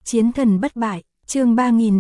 Chiến thần bất bại, chương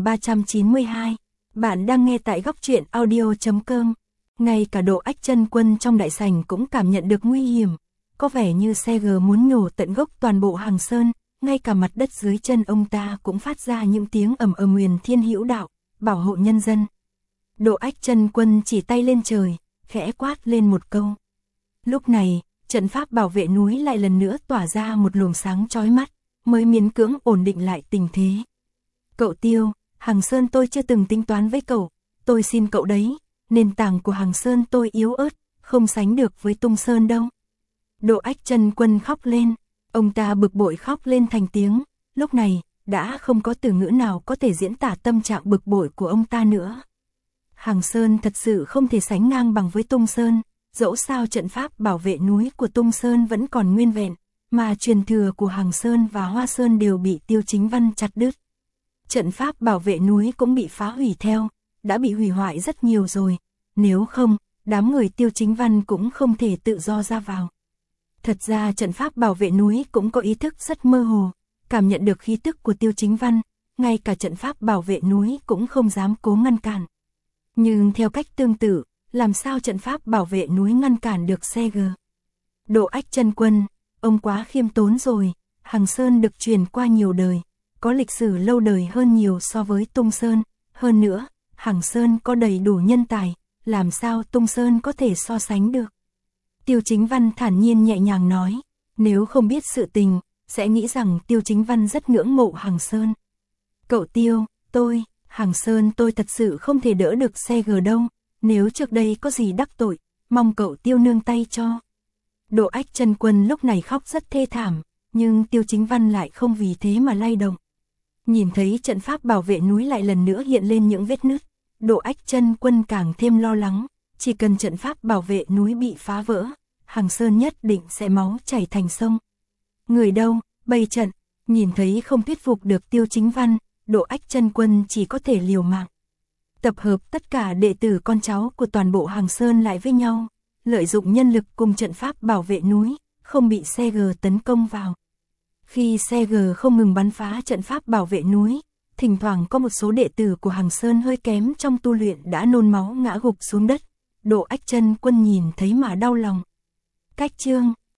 3392. Bạn đang nghe tại góc truyện audio.com. Ngay cả Độ Ách Chân Quân trong đại sảnh cũng cảm nhận được nguy hiểm. Có vẻ như xe G muốn nhổ tận gốc toàn bộ Hàng Sơn, ngay cả mặt đất dưới chân ông ta cũng phát ra những tiếng ầm ầm Huyền Thiên Hữu Đạo, bảo hộ nhân dân. Độ Ách Chân Quân chỉ tay lên trời, khẽ quát lên một câu. Lúc này, trận pháp bảo vệ núi lại lần nữa tỏa ra một luồng sáng chói mắt, mới miễn cưỡng ổn định lại tình thế. Cậu Tiêu, Hàng Sơn tôi chưa từng tính toán với cậu, tôi xin cậu đấy, nền tảng của Hàng Sơn tôi yếu ớt, không sánh được với Tung Sơn đâu. Độ Ách Chân Quân khóc lên, ông ta bực bội khóc lên thành tiếng, lúc này, đã không có từ ngữ nào có thể diễn tả tâm trạng bực bội của ông ta nữa. Hàng Sơn thật sự không thể sánh ngang bằng với Tung Sơn, dẫu sao trận pháp bảo vệ núi của Tung Sơn vẫn còn nguyên vẹn, mà truyền thừa của Hàng Sơn và Hoa Sơn đều bị Tiêu Chính Văn chặt đứt. Trận pháp bảo vệ núi cũng bị phá hủy theo, đã bị hủy hoại rất nhiều rồi, nếu không, đám người Tiêu Chính Văn cũng không thể tự do ra vào. Thật ra trận pháp bảo vệ núi cũng có ý thức rất mơ hồ, cảm nhận được khí tức của Tiêu Chính Văn, ngay cả trận pháp bảo vệ núi cũng không dám cố ngăn cản. Nhưng theo cách tương tự, làm sao trận pháp bảo vệ núi ngăn cản được xe G? Độ Ách Chân Quân, ông quá khiêm tốn rồi, Hàng Sơn được truyền qua nhiều đời, có lịch sử lâu đời hơn nhiều so với Tung Sơn, hơn nữa, Hàng Sơn có đầy đủ nhân tài, làm sao Tung Sơn có thể so sánh được? Tiêu Chính Văn thản nhiên nhẹ nhàng nói, nếu không biết sự tình, sẽ nghĩ rằng Tiêu Chính Văn rất ngưỡng mộ Hàng Sơn. Cậu Tiêu, Hàng Sơn tôi thật sự không thể đỡ được xe G đâu, nếu trước đây có gì đắc tội, mong cậu Tiêu nương tay cho. Độ Ách Chân Quân lúc này khóc rất thê thảm, nhưng Tiêu Chính Văn lại không vì thế mà lay động. Nhìn thấy trận pháp bảo vệ núi lại lần nữa hiện lên những vết nứt, Độ Ách Chân Quân càng thêm lo lắng, chỉ cần trận pháp bảo vệ núi bị phá vỡ, Hàng Sơn nhất định sẽ máu chảy thành sông. Người đâu, bày trận, nhìn thấy không thuyết phục được Tiêu Chính Văn, Độ Ách Chân Quân chỉ có thể liều mạng. Tập hợp tất cả đệ tử con cháu của toàn bộ Hàng Sơn lại với nhau, lợi dụng nhân lực cùng trận pháp bảo vệ núi, không bị xe G tấn công vào. Khi xe G không ngừng bắn phá trận pháp bảo vệ núi, thỉnh thoảng có một số đệ tử của Hàng Sơn hơi kém trong tu luyện đã nôn máu ngã gục xuống đất, Độ Ách Chân Quân nhìn thấy mà đau lòng. Cách chương